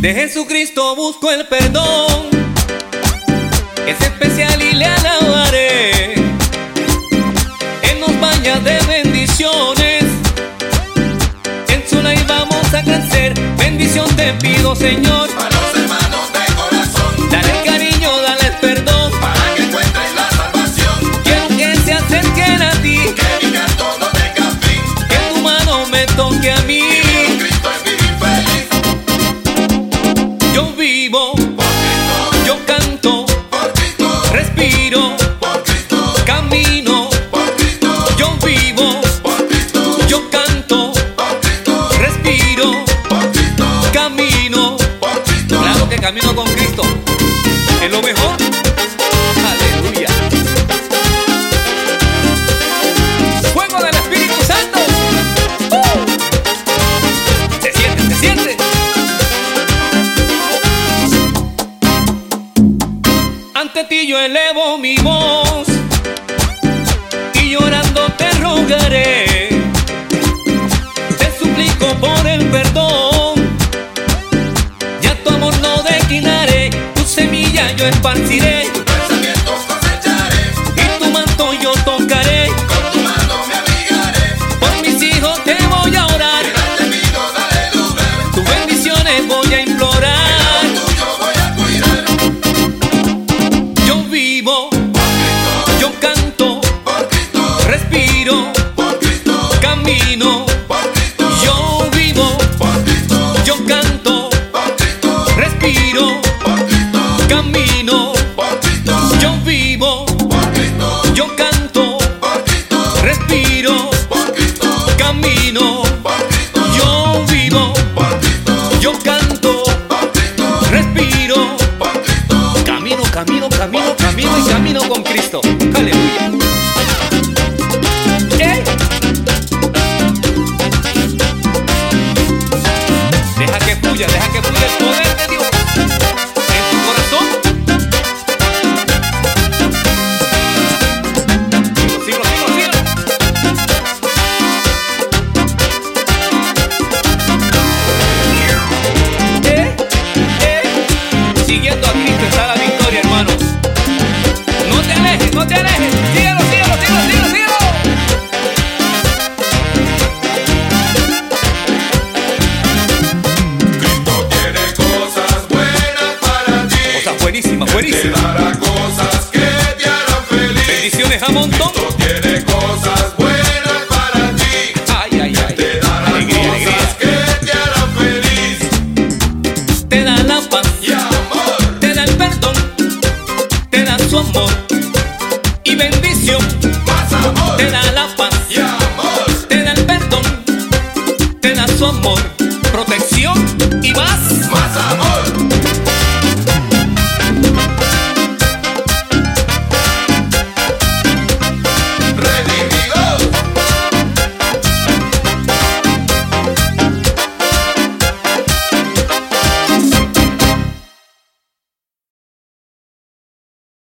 De Jesucristo busco el perdón, es especial y le alabaré. Él nos baña de bendiciones, en su ley vamos a crecer. Bendición te pido, Señor, para los hermanos de corazón. dale el cariño, dale el perdón, Para que encuentres la salvación. quiero que se acerquen a ti, Que mi canto no tenga fin. que tu mano me toque a mí. Con Cristo es vivir feliz. Yo vivo, Por Cristo, yo canto, por Cristo, respiro, por Cristo, camino. por Cristo, Yo vivo, por Cristo, yo canto, por Cristo, respiro, por Cristo, camino. por Cristo. Claro que camino con Cristo es lo mejor. Aleluya. Fuego del Espíritu Santo. Se siente, se siente. Ante ti yo elevo mi voz y llorando te rogaré. Te suplico por el perdón, ya tu amor no declinaré. Tu semilla yo esparciré Pensamientos cosecharé, y tu manto yo tocaré. con tu mano me abrigaré. Por mis hijos te voy a orar, Delante mío dale lugar, tus bendiciones voy a implorar. tuyo voy a cuidar. Yo vivo, Por Cristo, yo canto, por Cristo, respiro, por Cristo, camino. por Cristo, Yo vivo, por Cristo, yo canto, por Cristo, respiro, por Cristo, camino. por Cristo, Yo vivo, por Cristo, yo canto, por Cristo, respiro, por Cristo, camino. por Cristo, Yo vivo, por Cristo, yo canto, por Cristo, respiro, por Cristo. camino, camino, camino, camino y camino con Cristo. Aleluya. ¡Ey! Deja que fluya el poder de Dios en tu corazón. Sigo, sigo, sigo, sigo. Siguiendo a Cristo está la victoria, hermanos. No te alejes, no te alejes. Síguelo, síguelo, síguelo, síguelo, síguelo. Cristo tiene cosas buenas para ti. Cosas buenísimas, Te buenísimas. dará cosas que te harán feliz. Bendiciones a montón. Cristo tiene cosas buenas para ti. Ay, ay, ay. Te dará Alegría, alegría. cosas que te harán feliz. Te da la paz, Y amor, te da el perdón, te da su amor y bendición. más amor. Te da la paz, Y amor, te da el perdón, te da su amor, protección y más.